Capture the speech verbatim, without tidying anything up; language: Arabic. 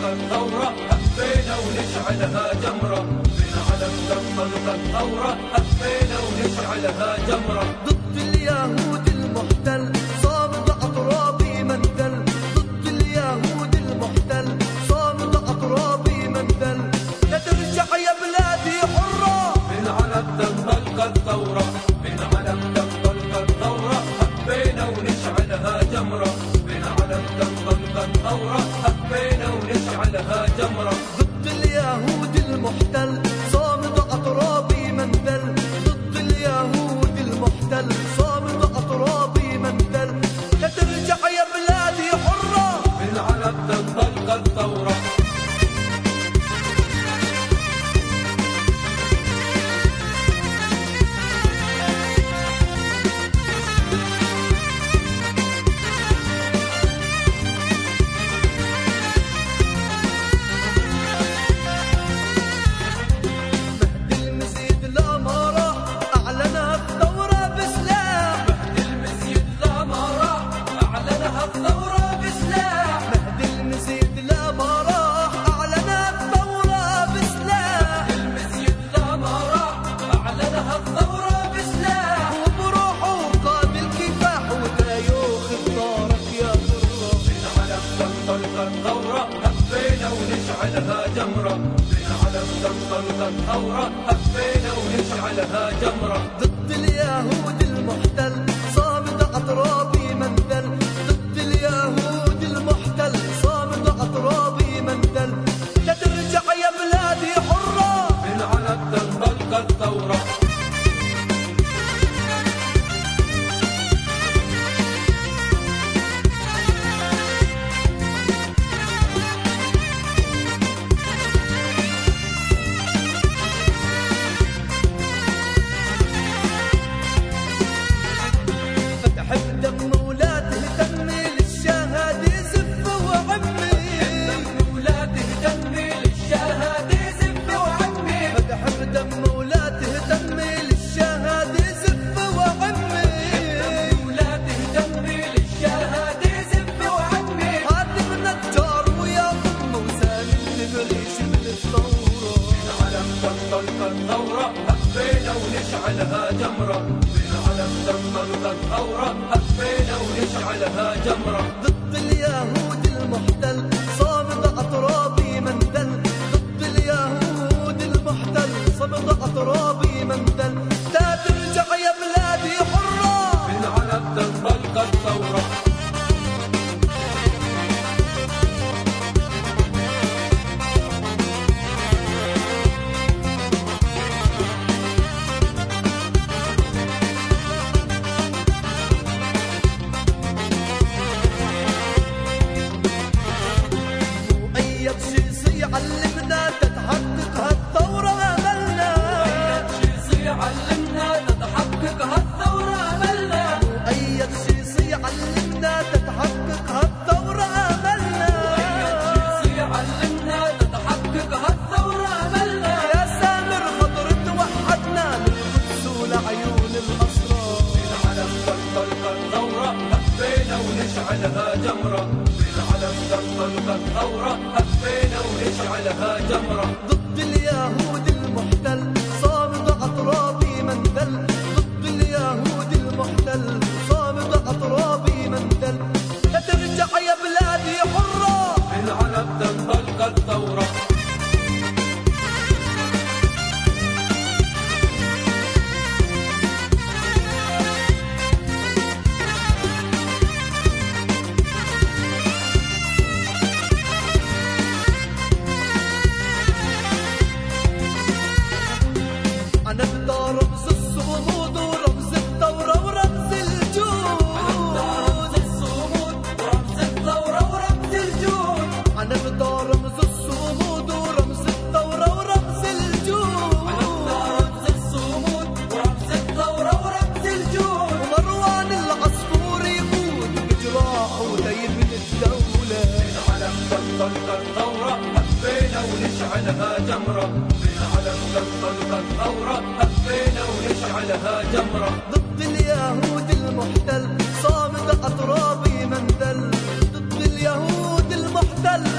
الثورة حبينا ونشعلها جمرة، من علم تنطلق الثورة حبينا ونشعلها جمرة. ضد اليهود المحتل صامد أطرابي مندل، ضد اليهود المحتل صامد أطرابي مندل. لا ترجع يا بلادي حرة، من علم تنطلق الثورة، من علم تنطلق الثورة حبينا ونشعلها جمرة، من علم تنطلق الثورة حبينا ونشعلها جمرة. ضد اليهود المحتل صامد أطرابي مندل، ضد اليهود المحتل صامد أطرابي مندل. لا ترجع يا بلادي حرة، من علم تنطلق الثورة. ونشعلها جمرة، من علم تنطلق الثورة حبينا ونشعلها جمرة. ضد اليهود المحتل صامد أطرابي مندل، ضد اليهود المحتل صامد أطرابي مندل. لا ترجع يا بلادي حرة، من علم تنطلق الثورة. الثورة حبينا ونشعلها جمرة، من علم تنطلق الثورة حبينا ونشعلها جمرة. ضد اليهود المحتل صامد أطرابي مندل، ضد اليهود المحتل صامد أطرابي مندل. لا ترجع يا بلادي حرة، من علم تنطلق الثورة. علمنا تتحقق هالثورة أملنا، مؤيد شيصي علمنا تتحقق هالثورة أملنا، مؤيد شيصي علمنا تتحقق هالثورة أملنا، مؤيد شيصي علمنا تتحقق هالثورة أملنا. يا سامر خضر توحدنا للقدس ولعيون الأسرار، من علم تنطلق الثورة حبينا ونشعلها جمرة، من علم تنطلق الثورة حبينا ونشعلها جمرة. ضد اليهود المحتل صامد أطرابي مندل، ضد اليهود المحتل صامد أطرابي مندل. لا ترجع يا بلادي حرة، من علم تنطلق الثورة. أنا بدي رمز الصمود ورمز الثورة ورمز الجود، أنا بدي رمز الصمود ورمز الثورة ورمز الجود، أنا بدي رمز الصمود ورمز الثورة ورمز الجود، أنا بدي رمز الصمود ورمز الثورة ورمز الجود. ومروان العصفور يقود بجراحه ليبني الدولة، من علم تنطلق الثورة حبينا ونشعلها جمرة، من علم تنطلق الثورة حبينا ونشعلها جمرة. ضد اليهود المحتل صامد أطرابي مندل، ضد اليهود المحتل